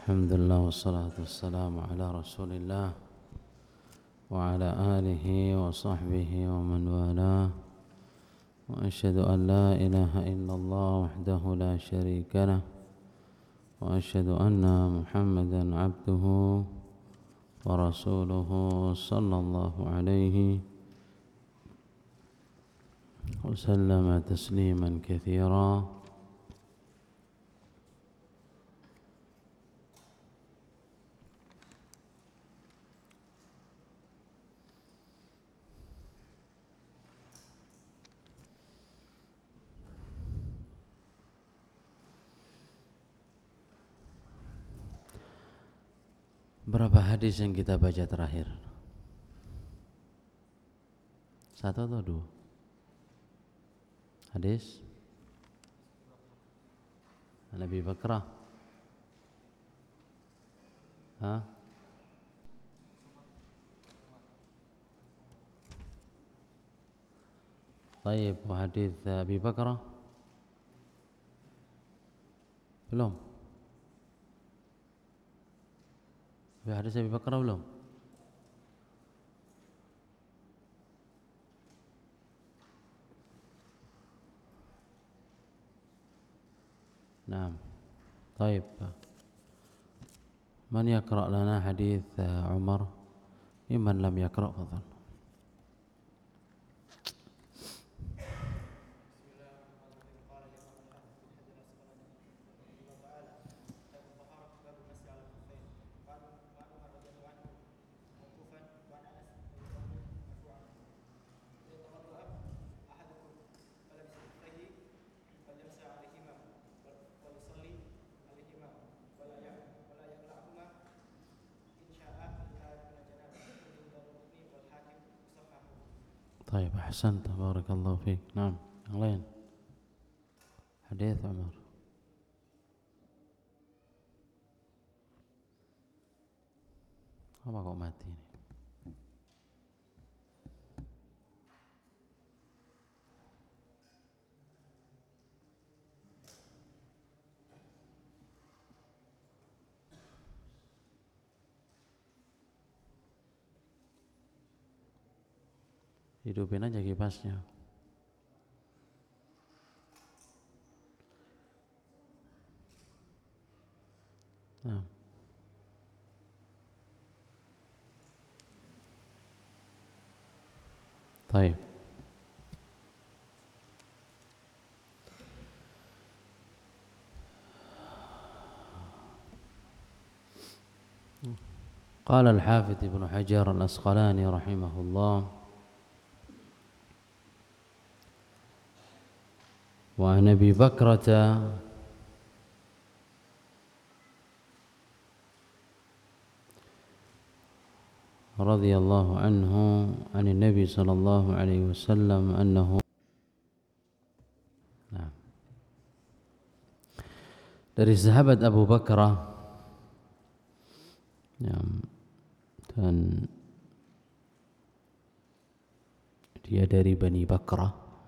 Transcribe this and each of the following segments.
الحمد لله والصلاة والسلام على رسول الله وعلى آله وصحبه ومن والاه وأشهد أن لا إله إلا الله وحده لا شريك له وأشهد أن محمدا عبده ورسوله صلى الله عليه وسلم تسليما كثيرا. Berapa hadis yang kita baca terakhir? 1 atau 2 hadis? Nabi Bakrah. Baik, hadis Abi Bakrah belum? Hadis Abi Bakrah belum? نعم طيب من يقرأ لنا حديث عمر ممن لم يقرأ فضل. طيب أحسنت بارك الله فيك. نعم yang lain hadis Umar. Apa kok mati ini? Hidupin aja kipasnya. Nah. طيب. قال الحافظ ابن حجر الأسقلاني رحمه الله: وعن أبي بكرة رضي الله عنه عن النبي صلى الله عليه وسلم أنه dari sahabat Abu Bakrah dan dia dari Bani Bakrah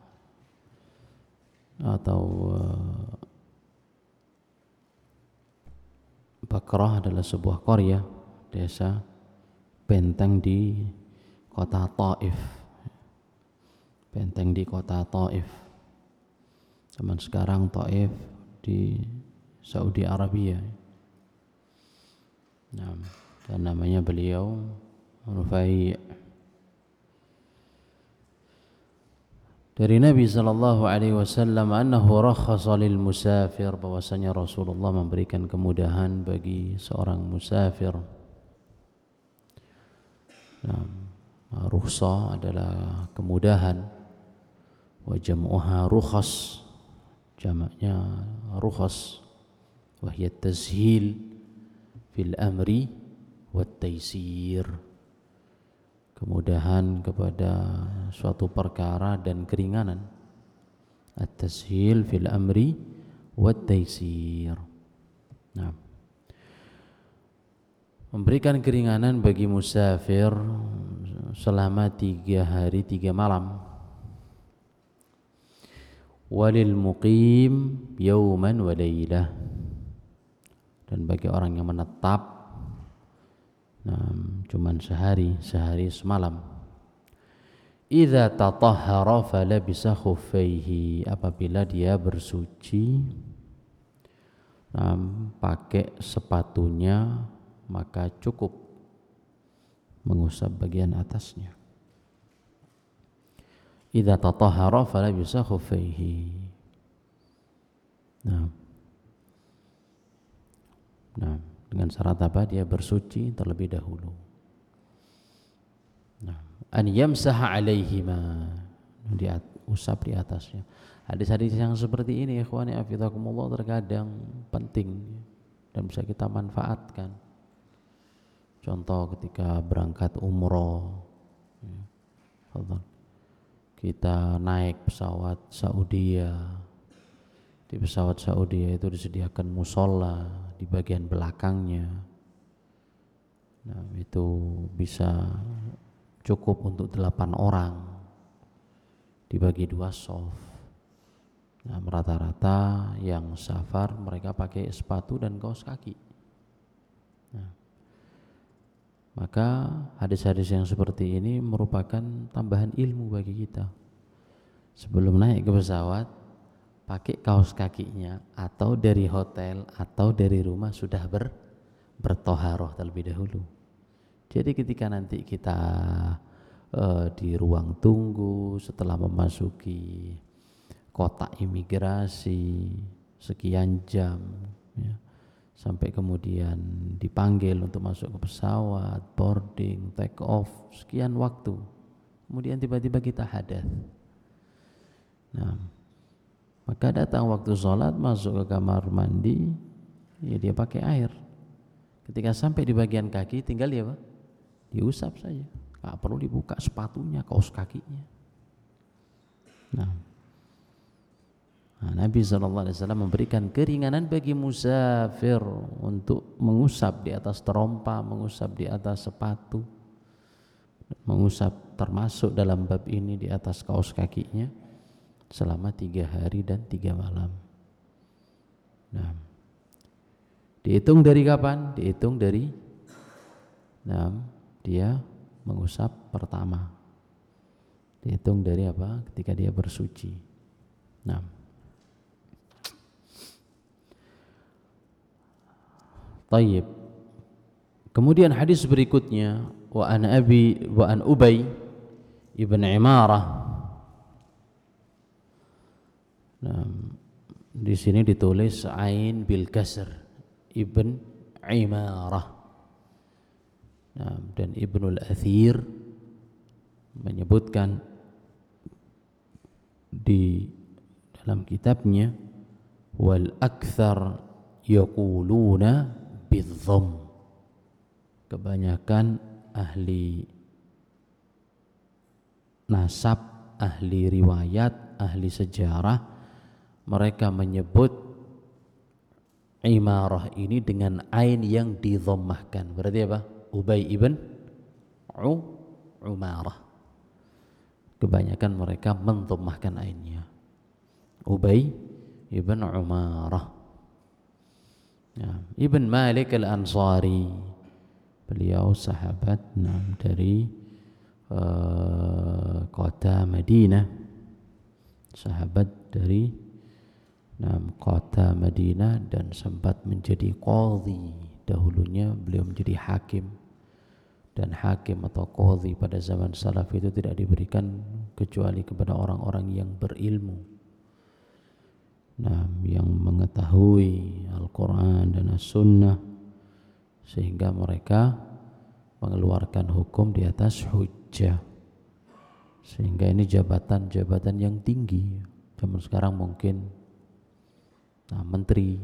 atau Bakrah adalah sebuah qarya, desa benteng di kota Taif. Benteng di kota Taif. Zaman sekarang Taif di Saudi Arabia. Nah, dan namanya beliau Rufai'. Dari Nabi sallallahu alaihi wasallam annahu rakhasa lil musafir, bahwasanya Rasulullah memberikan kemudahan bagi seorang musafir. Nah, rukhsah adalah kemudahan, wa jam'uha rukhas, jamaknya rukhas, wa hiya tashil fil amri wat taysir, kemudahan kepada suatu perkara dan keringanan. At-tashil fil amri wat taysir. Nah, memberikan keringanan bagi musafir selama 3 hari 3 malam. Walil muqim yauman wa lailah, Dan bagi orang yang menetap, cuman sehari semalam. Idza tatahhara falabisa khuffaihi, apabila dia bersuci pakai sepatunya, maka cukup mengusap bagian atasnya. Idza tatahhara falabisa khuffaihi. Nah, dengan syarat apa? Dia bersuci terlebih dahulu. An yamsaha alaihima, diusap di atasnya. Hadis-hadis yang seperti ini, ikhwani afidakumullah, terkadang penting dan bisa kita manfaatkan. Contoh ketika berangkat umroh, kita naik pesawat Saudia. Di pesawat Saudia itu disediakan musola di bagian belakangnya. Itu bisa cukup untuk 8 orang, dibagi 2 soft. Rata-rata yang safar mereka pakai sepatu dan kaos kaki. Maka hadis-hadis yang seperti ini merupakan tambahan ilmu bagi kita. Sebelum naik ke pesawat, pakai kaos kakinya, atau dari hotel atau dari rumah sudah bertoharoh terlebih dahulu. Jadi ketika nanti kita di ruang tunggu setelah memasuki kotak imigrasi sekian jam, sampai kemudian dipanggil untuk masuk ke pesawat, boarding, take off, sekian waktu, kemudian tiba-tiba kita hadas. Maka datang waktu sholat, masuk ke kamar mandi, dia pakai air. Ketika sampai di bagian kaki, tinggal dia diusap saja, nggak perlu dibuka sepatunya, kaos kakinya. Nabi SAW memberikan keringanan bagi musafir untuk mengusap di atas terompa, mengusap di atas sepatu, mengusap termasuk dalam bab ini di atas kaos kakinya selama 3 hari dan 3 malam. Dihitung dari kapan? Dihitung dari dia mengusap pertama. Dihitung dari apa? Ketika dia bersuci. Tayyib. Kemudian hadis berikutnya, wa an Ubay ibn Imarah. Di sini ditulis ain bil kasr, ibn Imarah. Dan Ibnul Athir menyebutkan di dalam kitabnya, wal akthar yaquluna bidzam. Kebanyakan ahli nasab, ahli riwayat, ahli sejarah, mereka menyebut Imarah ini dengan ain yang didhammahkan. Berarti apa? Ubay ibn Umarah. Kebanyakan mereka mendhammahkan ainnya. Ubay ibn Umarah. Ibn Malik al-Ansari, beliau sahabat dari kota Madinah, sahabat dari kota Madinah, dan sempat menjadi qadhi. Dahulunya beliau menjadi hakim, dan hakim atau qadhi pada zaman salaf itu tidak diberikan kecuali kepada orang-orang yang berilmu, yang mengetahui Al-Quran dan As-Sunnah, sehingga mereka mengeluarkan hukum di atas hujjah. Sehingga ini jabatan-jabatan yang tinggi. Zaman sekarang mungkin menteri.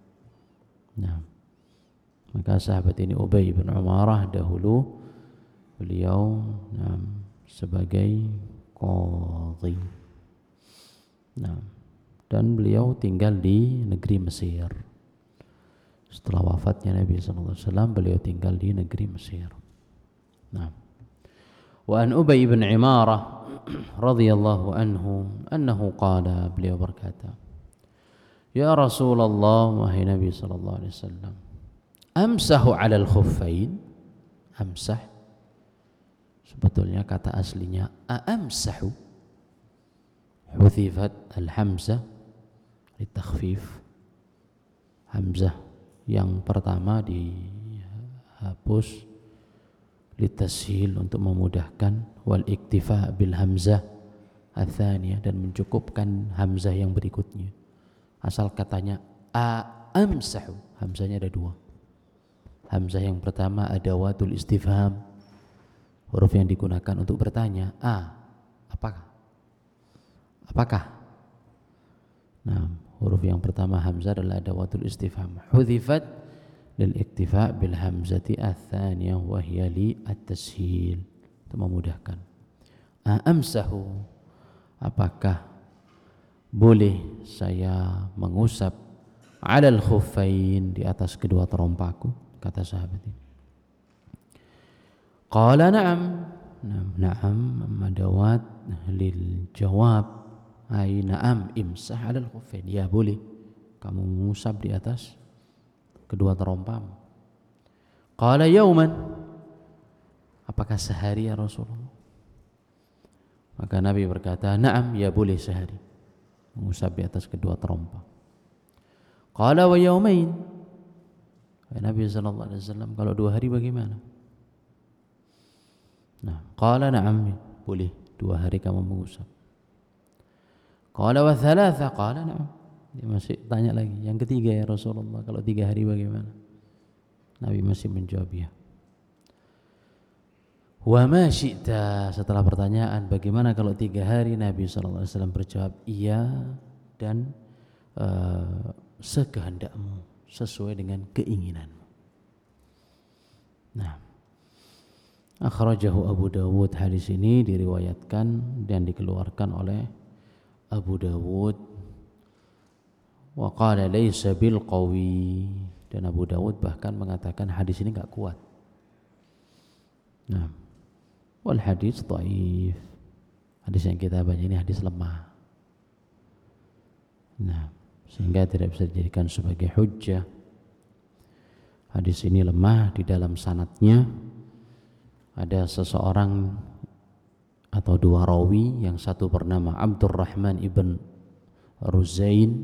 Maka sahabat ini Ubay bin Umarah, dahulu beliau sebagai qadhi. Dan beliau tinggal di negeri Mesir. Setelah wafatnya Nabi SAW, beliau tinggal di negeri Mesir. Wa an Ubay bin Imarah radhiyallahu anhu annahu qala, beliau berkata, ya Rasulullah, wahai Nabi sallallahu alaihi wasallam, Amsahu 'alal khuffain. Amsah sebetulnya kata aslinya amsahu. Hudzifat al-hamzah litakhfif. Hamzah yang pertama dihapus litashil untuk memudahkan, wal iktifa bil hamzah ats-tsaniyah, dan mencukupkan hamzah yang berikutnya. Asal katanya amsahu, hamzahnya ada dua. Hamzah yang pertama adawatul istifham, huruf yang digunakan untuk bertanya, apakah. Nah, huruf yang pertama hamzah adalah adawatul istifham. Hudzifat lil iktifa bil hamzati ats-tsaniyah wa hiya li at-tashil, untuk memudahkan. Amsahu, apakah boleh saya mengusap 'alal khuffain, di atas kedua terompaku, kata sahabat ini. Qala na'am. Na'am madawat lil jawab, ay na'am imsah 'alal khuffain, ya boleh kamu mengusap di atas kedua terompamu. Qala yauman, apakah sehari ya Rasulullah? Maka Nabi berkata, na'am, ya boleh sehari mengusap di atas kedua terompa. Qala wa yaumain, Nabi sallallahu alaihi wasallam, kalau 2 hari bagaimana? Nah, qala na'am, boleh 2 hari kamu mengusap. Qala wa thalatha, qala na'am. Dia masih tanya lagi, yang ketiga ya Rasulullah, kalau 3 hari bagaimana? Nabi masih menjawab ya. Wa ma syi'ta, setelah pertanyaan bagaimana kalau 3 hari, Nabi sallallahu alaihi wasallam berjawab iya, dan sekehendakmu, sesuai dengan keinginanmu. Nah, akhrajahu Abu Dawud, hadis ini diriwayatkan dan dikeluarkan oleh Abu Dawud. Wa qala laysa bil qawi, dan Abu Dawud bahkan mengatakan hadis ini enggak kuat. Nah, wal hadis dhaif, hadis yang kita baca ini hadis lemah. Nah, sehingga tidak bisa dijadikan sebagai hujjah. Hadis ini lemah, di dalam sanadnya ada seseorang atau 2 rawi, yang satu bernama Abdurrahman ibn Ruzain,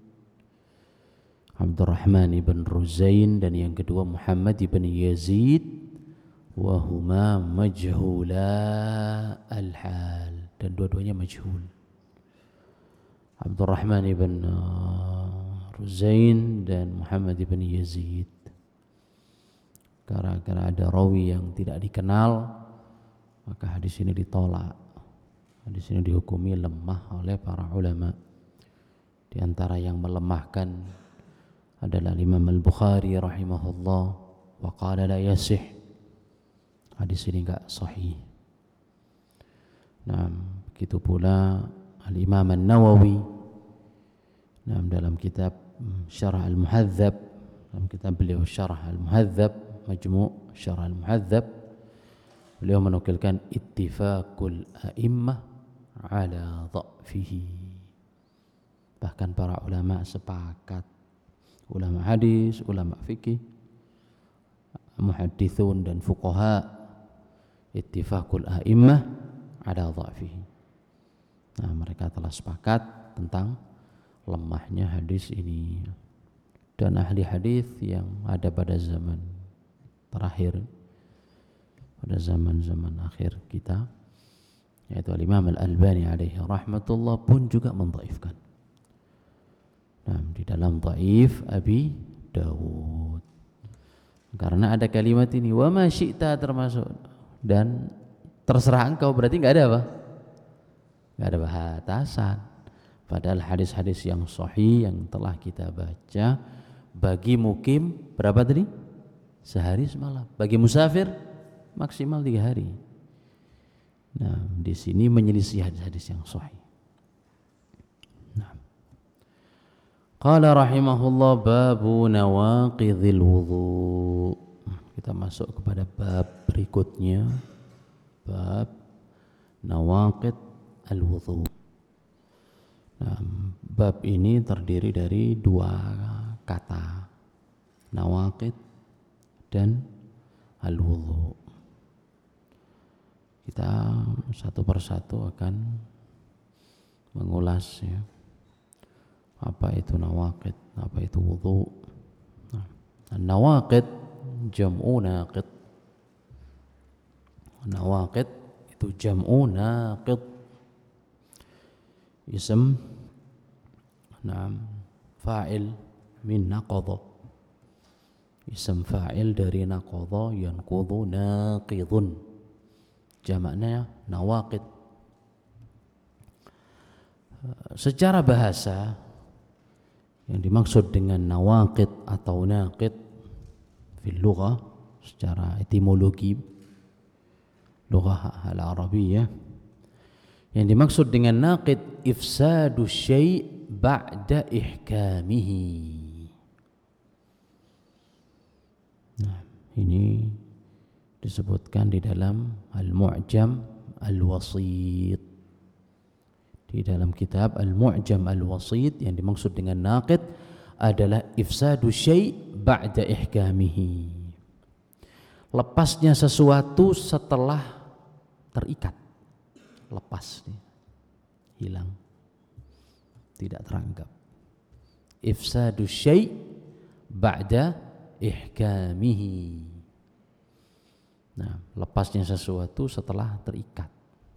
dan yang kedua Muhammad ibn Yazid, wa huma majhula al-hal, dan dua-duanya majhul. Abdurrahman ibn Ruzain dan Muhammad ibn Yazid. Karena ada rawi yang tidak dikenal, maka hadis ini ditolak. Hadis ini dihukumi lemah oleh para ulama. Di antara yang melemahkan adalah Imam Al-Bukhari rahimahullah, wa qala la yasih, hadis ini enggak sahih. Nah, begitu pula Al-Imam An-Nawawi, nah, dalam kitab Syarah Al-Muhadzab, dalam kitab beliau Syarah Al-Muhadzab, Majmu' Syarah Al-Muhadzab, beliau menukilkan ittifaqul a'immah ala dha'fihi. Bahkan para ulama sepakat, ulama hadis, ulama fikih, muhaddithun dan fuqaha, ittifaqul a'immah ala dha'fihi. Nah, mereka telah sepakat tentang lemahnya hadis ini. Dan ahli hadis yang ada pada zaman terakhir, pada zaman-zaman akhir kita, yaitu Imam Al-Albani alaihi rahmatullah, pun juga mendhaifkan. Nah, di dalam dhaif Abi Dawud, karena ada kalimat ini, wa ma syi'ta, termasuk, dan terserah engkau, berarti enggak ada apa? Enggak ada batasan. Padahal hadis-hadis yang sahih yang telah kita baca, bagi mukim berapa tadi? Sehari semalam. Bagi musafir maksimal 3 hari. Nah, di sini menyelisih hadis-hadis yang sahih. Nah, qala rahimahullah, babu nawaqidhil wudhu. Kita masuk kepada bab berikutnya, bab nawaqid al-wudhu. Nah, bab ini terdiri dari 2 kata, nawaqid dan al-wudu. Kita satu persatu akan mengulas ya, apa itu nawaqid, apa itu wudu. Nawaqid jam'u naqid. Nawaqid itu jam'u naqid. Ism fa'il min naqadha. Ism fa'il dari naqadha yanqudhu naqidun. Jamaknya nawaqid. Secara bahasa yang dimaksud dengan nawaqid atau naqid fil lughah secara etimologi lughah al-arabiyyah, yang dimaksud dengan naqid ifsadu syai' ba'da ihkamihi. Nah, ini disebutkan di dalam Al-Mu'jam Al-Wasit. Di dalam kitab Al-Mu'jam Al-Wasit, yang dimaksud dengan naqid adalah ifsadu syai' ba'da ihkamihi. Lepasnya sesuatu setelah terikat. Lepas, hilang, tidak teranggap. Ifsadu syai' ba'da ihkamihi. Nah, lepasnya sesuatu setelah terikat.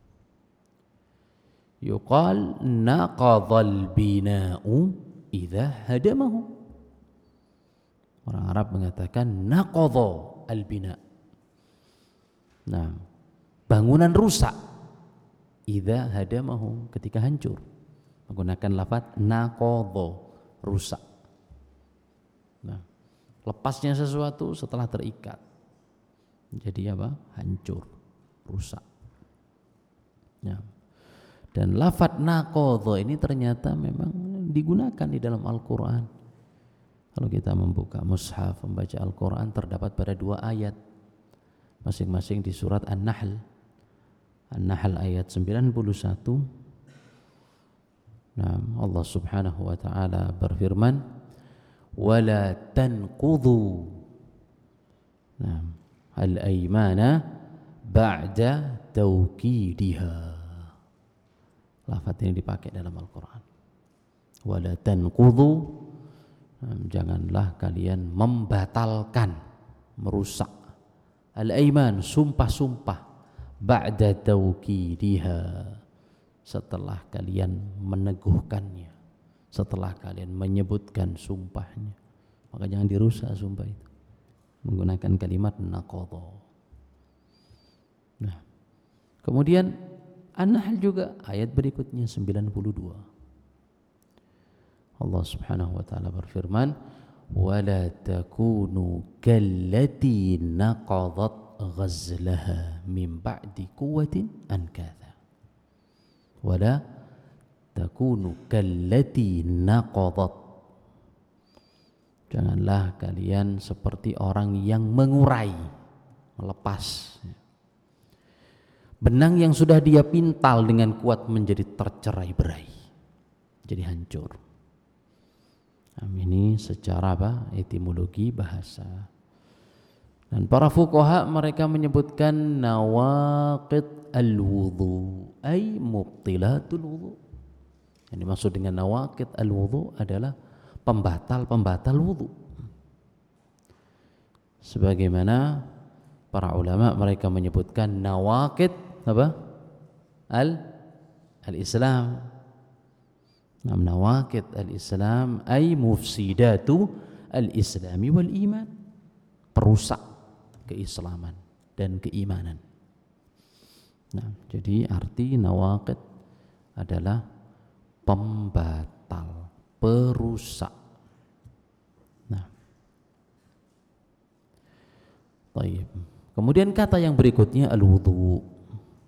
Yuqal naqadhal bina'u idza hadamahu. Orang Arab mengatakan naqadha al-bina'. Nah, bangunan rusak idza hadamahu, ketika hancur. Menggunakan lafaz naqadha, rusak. Nah, lepasnya sesuatu setelah terikat. Jadi apa? Hancur, rusak. Ya. Dan lafaz naqadha ini ternyata memang digunakan di dalam Al-Quran. Kalau kita membuka mushaf, membaca Al-Quran, terdapat pada 2 ayat, masing-masing di surat An-Nahl. An-Nahl ayat 91. Nah, Allah Subhanahu wa taala berfirman, "Wala tanqudhu al-aymana ba'da tawkidiha." Lafaz ini dipakai dalam Al-Quran. Wala tanqudhu, janganlah kalian membatalkan, merusak, al-ayman, sumpah-sumpah, ba'da tawkidiha, setelah kalian meneguhkannya, setelah kalian menyebutkan sumpahnya. Maka jangan dirusak sumpah itu menggunakan kalimat naqadha. Nah, kemudian An-Nahl juga ayat berikutnya 92. Allah Subhanahu wa taala berfirman, "Wala takunu kallati naqadat ghazlaha min ba'di quwwatin ankatha." Wala takunu kallati naqadat. Janganlah kalian seperti orang yang mengurai, melepas benang yang sudah dia pintal dengan kuat menjadi tercerai-berai, jadi hancur. Ini secara etimologi bahasa. Dan para fuqaha mereka menyebutkan nawaqid al-wudu ay mubtilatul wudu. Yang dimaksud dengan nawaqid al-wudu adalah pembatal-pembatal wudu. Sebagaimana para ulama mereka menyebutkan nawaqid al-Islam. Nawaqid al-Islam ay mufsidatu al-Islami wal iman, perusak keislaman dan keimanan. Nah, jadi arti nawaqid adalah pembatal, perusak. Nah, baik. Kemudian kata yang berikutnya al-wudu.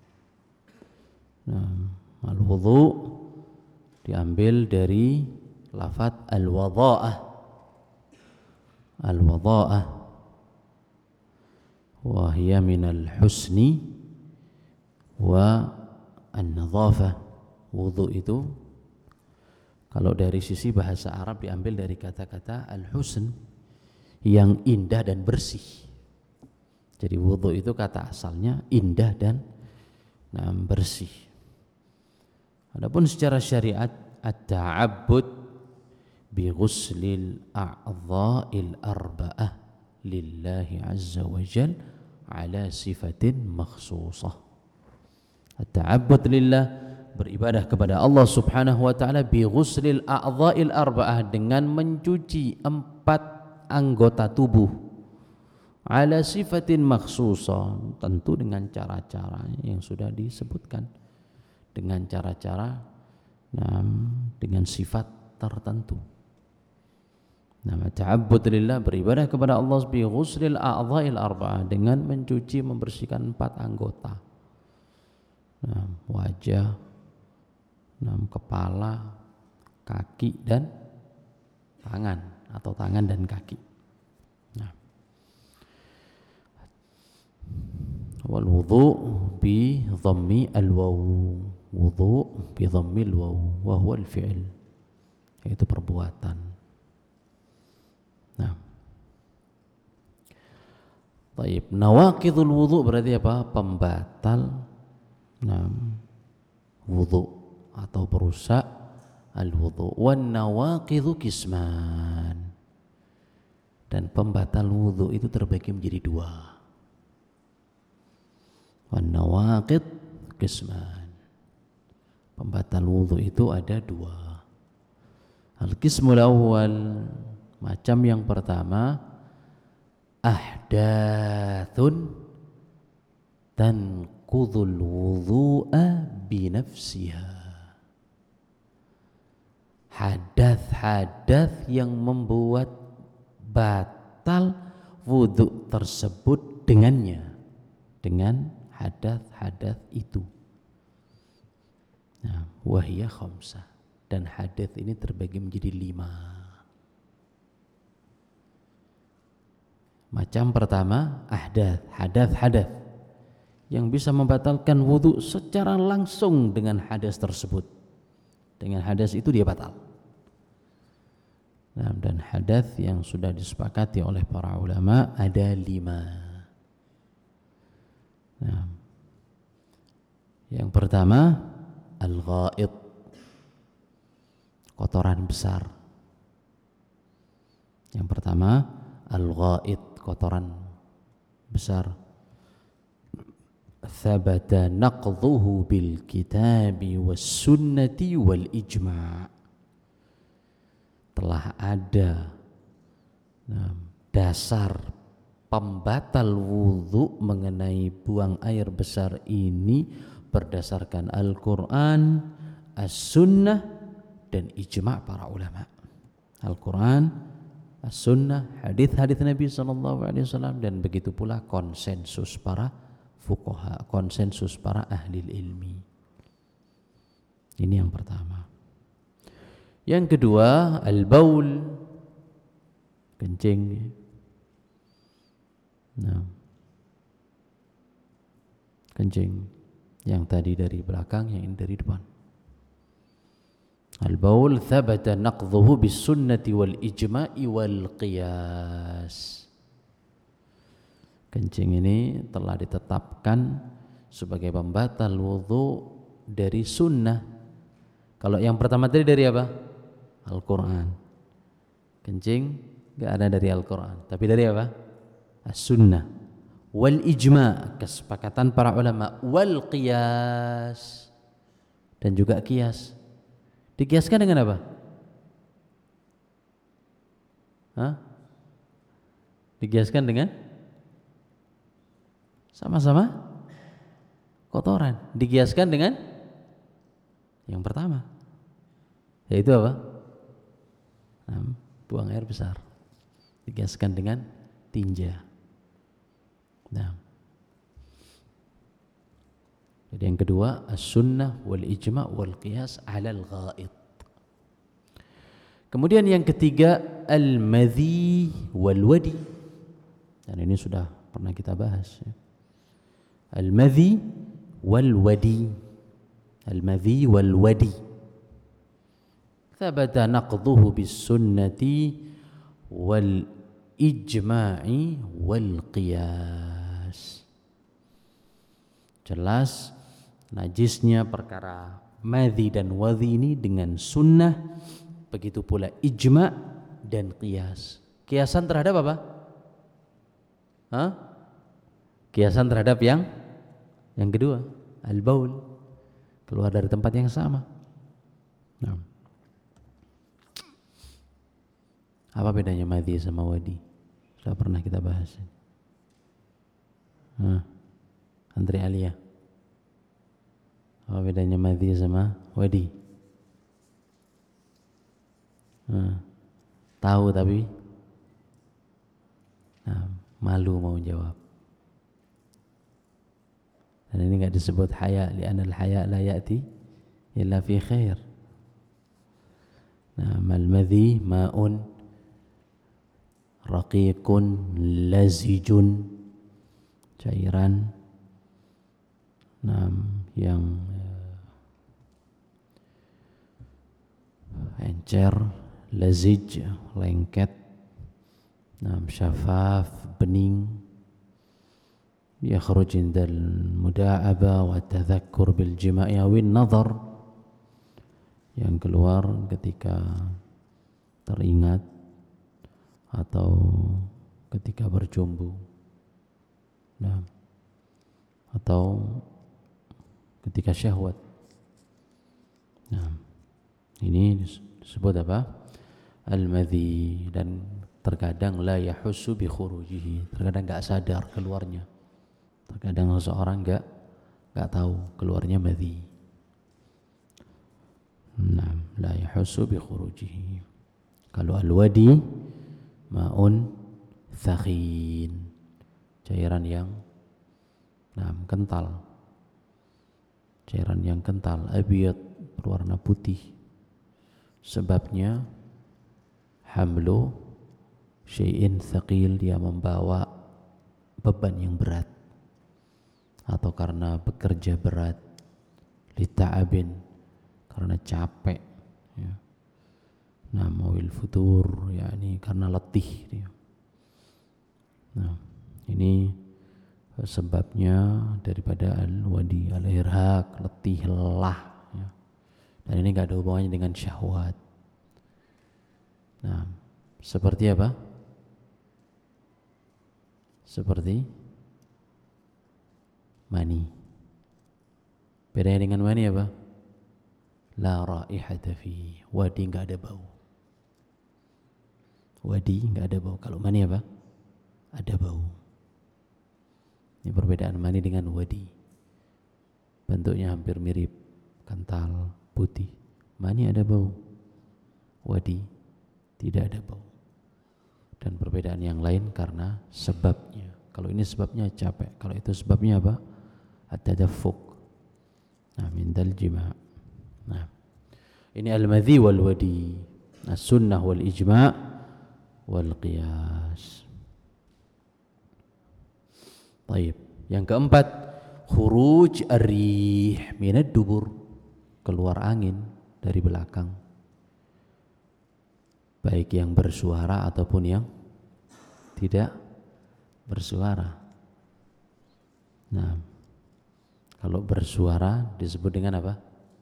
Nah, al-wudu diambil dari lafaz al-wadha'ah. Al-wadha'ah wa hiya minal husni wa an-nadhafah. Wudu itu kalau dari sisi bahasa Arab diambil dari kata-kata al-husn, yang indah dan bersih. Jadi wudu itu kata asalnya indah dan bersih. Adapun secara syariat at-ta'abbud bi ghuslil a'dha'il arba'ah lillahi azza wa jal ala sifatin makhsusah. At-ta'abbud lillah, beribadah kepada Allah subhanahu wa ta'ala bi ghuslil a'dha'il arba'ah, dengan mencuci 4 anggota tubuh, ala sifatin makhsusah, tentu dengan cara-cara yang sudah disebutkan, dengan cara-cara dengan sifat tertentu. Ta'abbud lillah, beribadah kepada Allah bi ghuslil a'dha'il arba'ah, dengan mencuci membersihkan 4 anggota. Wajah, kepala, kaki dan tangan, atau tangan dan kaki. Wal wudu bi dhammi al waw, wudu bi dhammi al waw wa huwa al fi'l, yaitu perbuatan. Baik, nawaqidul wudu berarti apa? Pembatal wudu atau perusak al wudu. Wan nawaqidhu qisman, dan pembatal wudu itu terbagi menjadi 2. Wan nawaqid qisman, pembatal wudu itu ada 2. Al-qismul awwal, macam yang pertama, ahdathun tanqudhul wudu'a binafsiha, hadas-hadas yang membuat batal wudu tersebut dengannya, dengan hadas-hadas itu. Wahiyya khamsah, dan hadas ini terbagi menjadi 5. Macam pertama, hadas yang bisa membatalkan wudu secara langsung dengan hadas tersebut. Dengan hadas itu dia batal. Dan hadas yang sudah disepakati oleh para ulama ada 5. Yang pertama, al-ghaid, kotoran besar. Yang pertama, al-ghaid, kotoran besar. Thabata naqdhuhu bil kitabi was sunnati wal ijma', telah ada dasar pembatal wudu mengenai buang air besar ini berdasarkan Al-Quran, As-Sunnah, dan ijma' para ulama. Al-Quran, As-Sunnah, hadis-hadis Nabi SAW, dan begitu pula konsensus para fuqaha, konsensus para ahli ilmi. Ini yang pertama. Yang kedua, al-baul, kencing. Kencing yang tadi dari belakang, yang ini dari depan. Al-baul thabata naqdhuhu bis sunnati wal ijma'i wal qiyas. Kencing ini telah ditetapkan sebagai pembatal wudu dari sunnah. Kalau yang pertama tadi dari apa? Al-Quran. Kencing gak ada dari Al-Quran, tapi dari apa? As-sunnah. Wal ijma', kesepakatan para ulama. Wal qiyas, dan juga qiyas. Dikiaskan dengan apa? Dikiaskan dengan sama-sama kotoran. Dikiaskan dengan yang pertama, yaitu apa? Buang air besar. Dikiaskan dengan tinja. Jadi yang kedua, as-sunnah wal ijma' wal qiyas 'ala al-ghaid. Kemudian yang ketiga, al-madhi wal wadi. Dan ini sudah pernah kita bahas, ya. Al-madhi wal wadi. Al-madhi wal wadi. Thabata naqdhuhu bis sunnati wal ijma'i wal qiyas. qiyas. Jelas najisnya perkara madhi dan wadhi ini dengan sunnah, begitu pula ijma' dan qiyas. Kiasan terhadap apa? Kiasan terhadap yang kedua, al-baul, keluar dari tempat yang sama. Nah. Apa bedanya madhi sama wadi? Sudah pernah kita bahas. Andri Alia. Apa bedanya madhi sama wadi? Tahu tapi malu mau jawab. Dan ini enggak disebut haya, li'anna al-haya la ya'ti illa fi khair. Al-madhi ma'un raqiqun lazijun, cairan yang encer, lazij, lengket, syafaf, bening, yakhruj indal muda'aba wa tadhakkur bil jima'i awin nazar, yang keluar ketika teringat atau ketika berjumbu, atau ketika syahwat. Ini disebut apa? Al-madhi. Dan terkadang la yahussu bi khurujihi, terkadang enggak sadar keluarnya. Terkadang seseorang enggak tahu keluarnya madhi. La yahussu bi khurujihi. Kalau al-wadi ma'un thakhin, cairan yang kental. Cairan yang kental, abiyad, berwarna putih. Sebabnya hamlu syai'in thaqil, dia membawa beban yang berat, atau karena bekerja berat, lita'abin, karena capek, ya. Mawil futur, yakni karena letih dia. Ini sebabnya daripada al-wadi, al-irhaq, letih, lelah, ya. Dan ini enggak ada hubungannya dengan syahwat. Seperti apa? Seperti mani. Bedanya dengan mani apa? La raihata fi, wadi enggak ada bau. Wadi enggak ada bau. Kalau mani apa? Ada bau. Ini perbedaan mani dengan wadi. Bentuknya hampir mirip, kental, putih. Mani ada bau, wadi tidak ada bau. Dan perbedaan yang lain karena sebabnya. Kalau ini sebabnya capek, kalau itu sebabnya apa? At-tadaffuq, mindal jima'. Ini al-madhi wal wadi, as-sunnah wal ijma' wal qiyas. Baik, yang keempat, khuruj ar-rih minad dubur, keluar angin dari belakang, baik yang bersuara ataupun yang tidak bersuara. Kalau bersuara disebut dengan apa?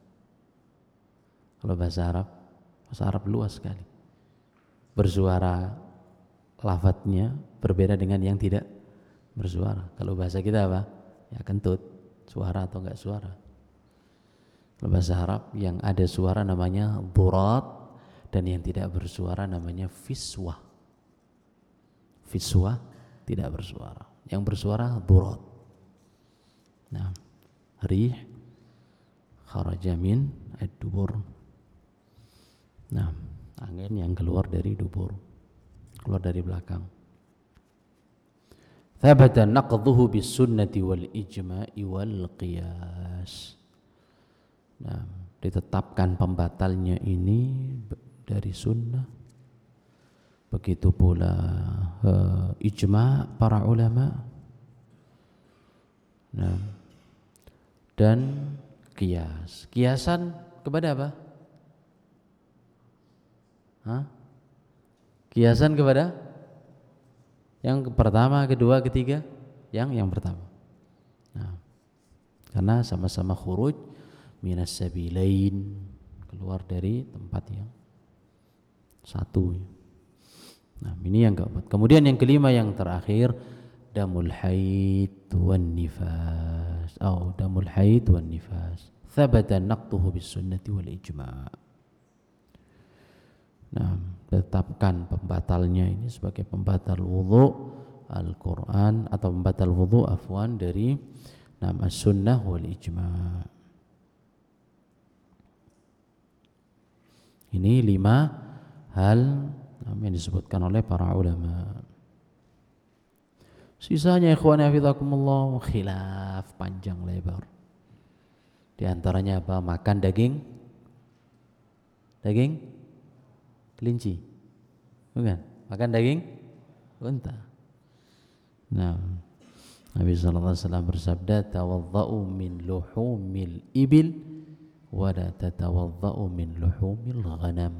Kalau bahasa Arab luas sekali. Bersuara lafadznya berbeda dengan yang tidak bersuara. Kalau bahasa kita apa? Ya kentut, suara atau enggak suara. Kalau bahasa Arab yang ada suara namanya dhurat, dan yang tidak bersuara namanya fiswah. Fiswah tidak bersuara. Yang bersuara dhurat. Rih kharaja min ad-dubur. Angin yang keluar dari dubur, keluar dari belakang. Thabata naqdhuhu bis sunnati wal ijma'i wal qiyas. Ditetapkan pembatalnya ini dari sunnah, begitu pula ijma' para ulama, dan qiyas. Qiyasan kepada apa? Qiyasan kepada yang pertama, kedua, ketiga, yang pertama. Nah, karena sama-sama khuruj minas sabilain, keluar dari tempat yang satu. Nah, ini yang keempat. Kemudian yang kelima yang terakhir, damul haid wan nifas. Damul haid wan nifas. Thabata naqtuhu bis sunnati wal ijma'. Nah, tetapkan pembatalnya ini sebagai pembatal wudu Al-Quran atau pembatal wudu afwan dari nama sunnah wal ijma'. Ini 5 hal yang disebutkan oleh para ulama. Sisanya ikhwani hafizakumullah khilaf panjang lebar. Di antaranya apa? Makan daging kelinci. Bukan, makan daging unta. Nah, Nabi sallallahu alaihi wasallam bersabda, "Tawadhdha'u min luhumil ibil wa la tatawadhdha'u min luhumil ghanam."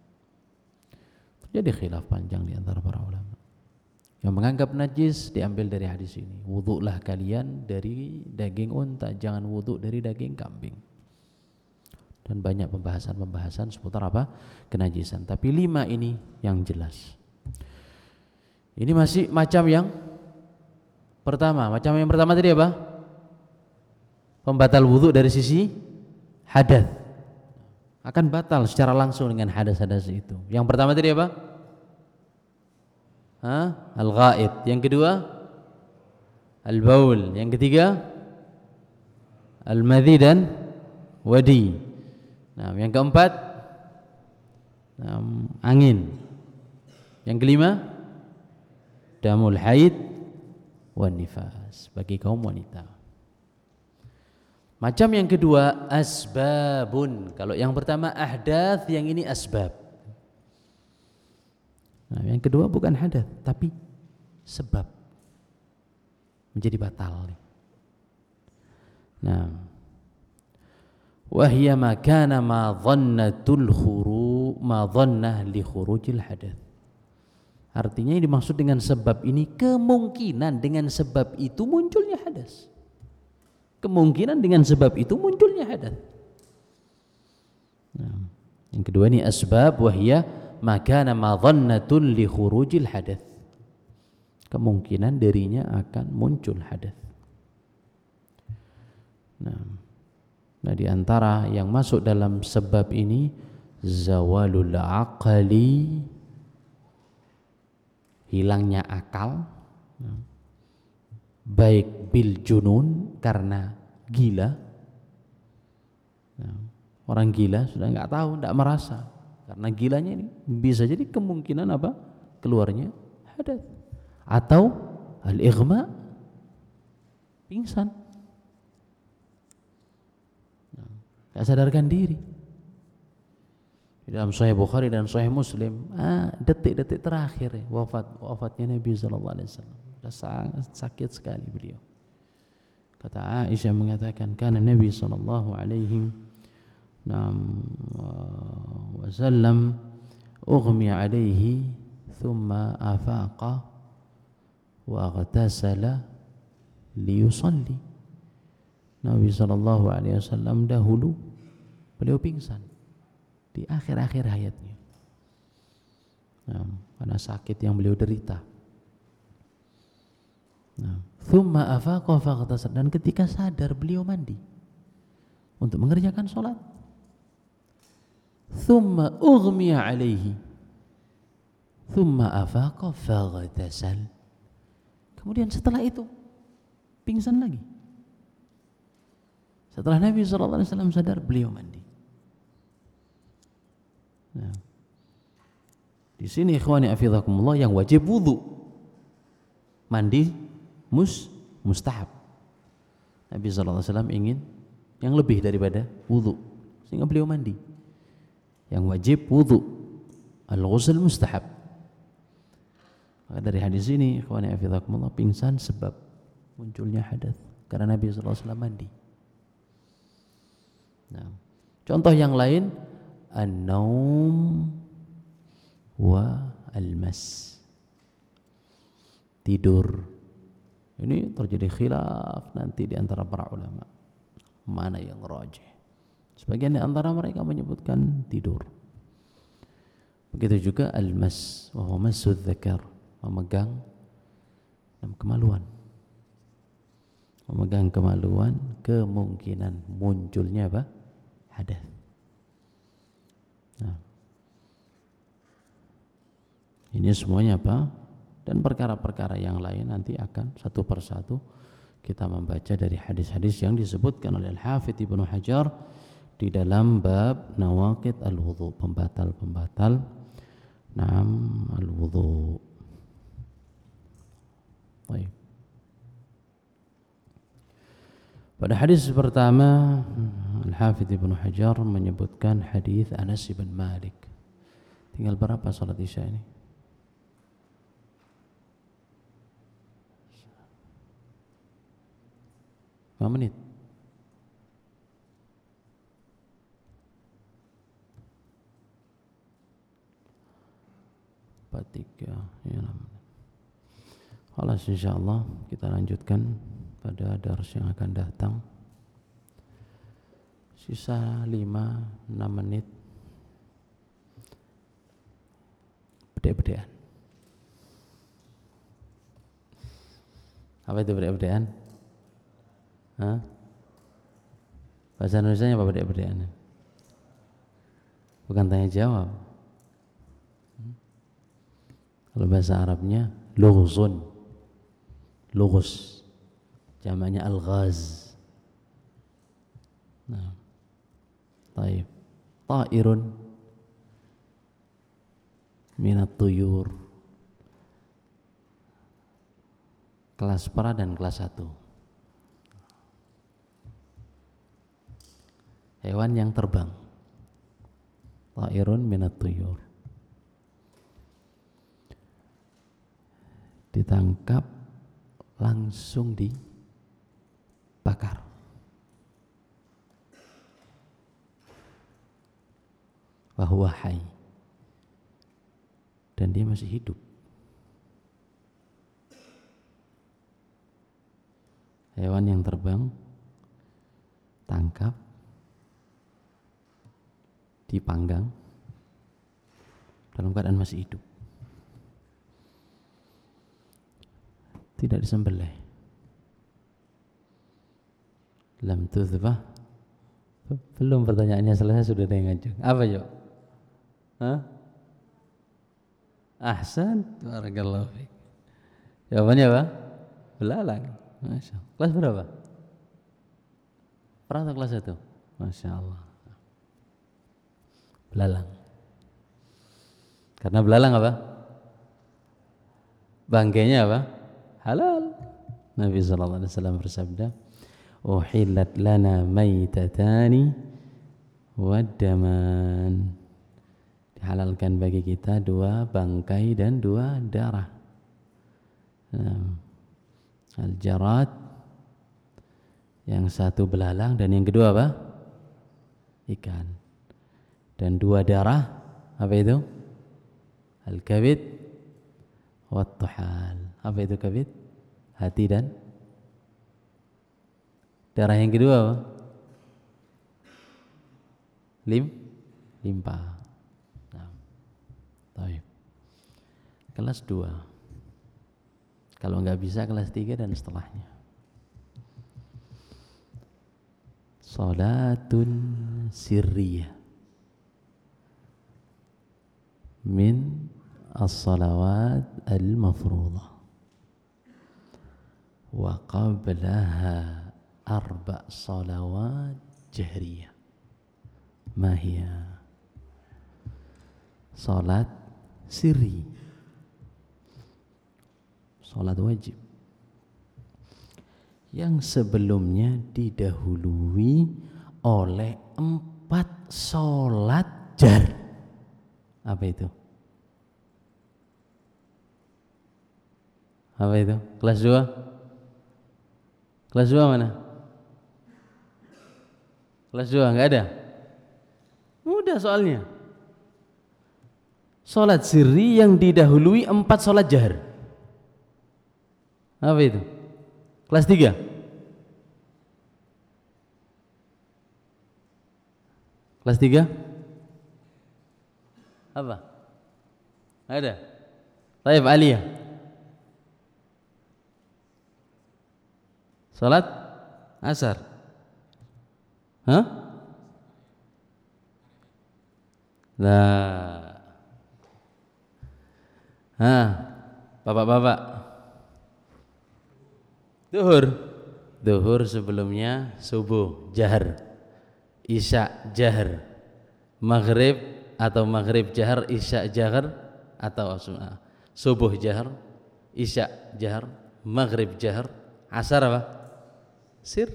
Jadi khilaf panjang di antara para ulama. Yang menganggap najis diambil dari hadis ini. Wudu'lah kalian dari daging unta, jangan wudu' dari daging kambing. Dan banyak pembahasan seputar apa? Kenajisan. Tapi 5 ini yang jelas. Ini masih macam yang pertama. Macam yang pertama tadi apa? Pembatal wudu dari sisi hadas. Akan batal secara langsung dengan hadas-hadas itu. Yang pertama tadi apa? Al-ghaid. Yang kedua al-baul. Yang ketiga al-madhi dan wadi. Nah, yang keempat angin. Yang kelima damul haid wan nifas bagi kaum wanita. Macam yang kedua asbabun. Kalau yang pertama ahdath, yang ini asbab. Nah, yang kedua bukan hadas tapi sebab menjadi batal. Nah, wahya ma kana ma dhannatul khuru ma dhannah li khurujil hadath. Artinya yang dimaksud dengan sebab ini kemungkinan dengan sebab itu munculnya hadas. Kemungkinan dengan sebab itu munculnya hadas. Nah, yang kedua ini asbab wahya ma kana ma dhannatul li khurujil hadath. Kemungkinan darinya akan muncul hadas. Nah, di antara yang masuk dalam sebab ini zawalul aqli, hilangnya akal, baik bil junun karena gila. Orang gila sudah enggak tahu, enggak merasa. Karena gilanya ini bisa jadi kemungkinan apa? Keluarnya hadas. Atau al-ighma, pingsan. Tak sadarkan diri. Di dalam Sahih Bukhari dan Sahih Muslim, detik-detik terakhir wafatnya Nabi sallallahu alaihi wasallam. Sangat sakit sekali beliau. Kata Aisyah mengatakan, kana Nabi sallallahu alaihi wasallam ughmi alaihi thumma afaqa wa aghtasala liyusalli. Nabi sallallahu alaihi wasallam dahulu beliau pingsan di akhir-akhir hayatnya. Karena sakit yang beliau derita. Thumma afaqa fa aghtasala, dan ketika sadar beliau mandi untuk mengerjakan salat. Thumma ughmiya alaihi thumma afaqa faghtasal. Kemudian setelah itu pingsan lagi. Setelah Nabi SAW sadar, beliau mandi. Nah, di sini ikhwani hafizakumullah yang wajib wudu, mandi mustahab. Nabi SAW ingin yang lebih daripada wudu, sehingga beliau mandi. Yang wajib wudu, al-ghusl mustahab. Maka dari hadis ini ikhwani hafizakumullah, pingsan sebab munculnya hadas karena Nabi SAW mandi. Nah, contoh yang lain an-naum wa al-mas, tidur Ini terjadi khilaf nanti di antara para ulama. Mana yang rajih? Sebagian di antara mereka menyebutkan tidur. Begitu juga al-mas, wa huwa masud dzakar, memegang kemaluan. Memegang kemaluan, kemungkinan munculnya apa? Hadas. Nah, ini semuanya apa? Dan perkara-perkara yang lain nanti akan satu persatu kita membaca dari hadis-hadis yang disebutkan oleh Al-Hafidz Ibnu Hajar di dalam bab nawaqid al-wudu, pembatal-pembatal al-wudu. Baik. Pada hadis pertama Al-Hafidz Ibnu Hajar menyebutkan hadis Anas bin Malik. Tinggal berapa salat Isya ini? Berapa menit? Tiga, ya. Kalau insyaallah kita lanjutkan pada dars yang akan datang. Sisa 5-6 menit bedek-bedekan. Apa itu bedek-bedekan? Hah? Bahasa Indonesianya apa bedek-bedekan? Bukan tanya jawab. Kalau bahasa Arabnya lughzun, lughuz, jamaknya al-ghaz. Nah, taib, ta'irun minat tuyur, kelas pra dan kelas 1. Hewan yang terbang, ta'irun minat tuyur. Ditangkap langsung dibakar. Bahwa hai, dan dia masih hidup. Hewan yang terbang, tangkap, dipanggang, dalam keadaan masih hidup. Tidak disembelih. Lam tuzbah. Belum pertanyaannya selesai sudah ada yang ngajak. Apa yuk? Hah? Ahsan. Barakallahu fiik. Jawabannya apa? Belalang. Masya Allah. Kelas berapa? Pra atau kelas 1? Masya Allah. Belalang. Karena belalang apa? Bangkainya apa? Halal. Nabi sallallahu alaihi wasallam bersabda, "Uhillat lana maitatani wad-daman." Dihalalkan bagi kita 2 bangkai dan 2 darah. Al-jarad, yang satu belalang dan yang kedua apa? Ikan. Dan 2 darah, apa itu? Al-kabid wat-tuhal. Apa itu kabid? Hati dan darah yang kedua apa? Limpa. Nah, baik. Kelas 2. Kalau enggak bisa kelas 3 dan setelahnya. Salatun sirriyah min as-salawat al-mafruḍah wa qablaha 4 salawat jahriyah. Ma hiya? Salat sirri, salat wajib yang sebelumnya didahului oleh 4 salat jar. Apa itu? Apa itu? Kelas 2? Kelas 2 mana? Kelas 2 enggak ada? Mudah soalnya. Salat sirri yang didahului 4 salat jahar. Apa itu? Kelas 3? Kelas 3? Apa? Ada? Taib aliyah. Salat asar. Hah? Nah. Bapak-bapak. Duhur sebelumnya subuh jahar. Isya jahar. Maghrib atau maghrib jahar, isya jahar, atau subuh jahar, isya jahar, maghrib jahar, asar apa? Sir.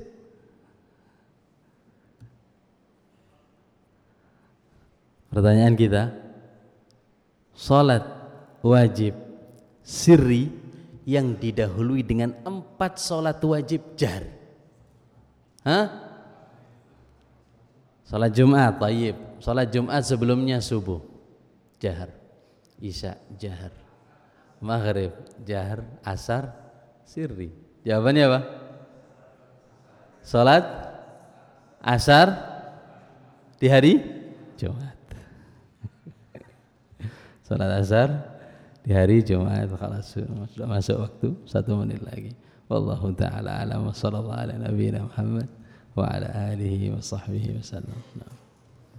Pertanyaan kita, salat wajib sirri yang didahului dengan 4 salat wajib jahar. Salat Jumat, tayyib. Salat Jumat sebelumnya subuh jahar, isya jahar, maghrib jahar, asar sirri. Jawabannya apa? Salat asar di hari Jumat. Salat asar di hari Jumat. Kalau sudah masuk waktu 1 menit lagi. Wallahu ta'ala a'lam wa sallallahu ala nabiyyina Muhammad wa ala alihi wa sahbihi wa sallam.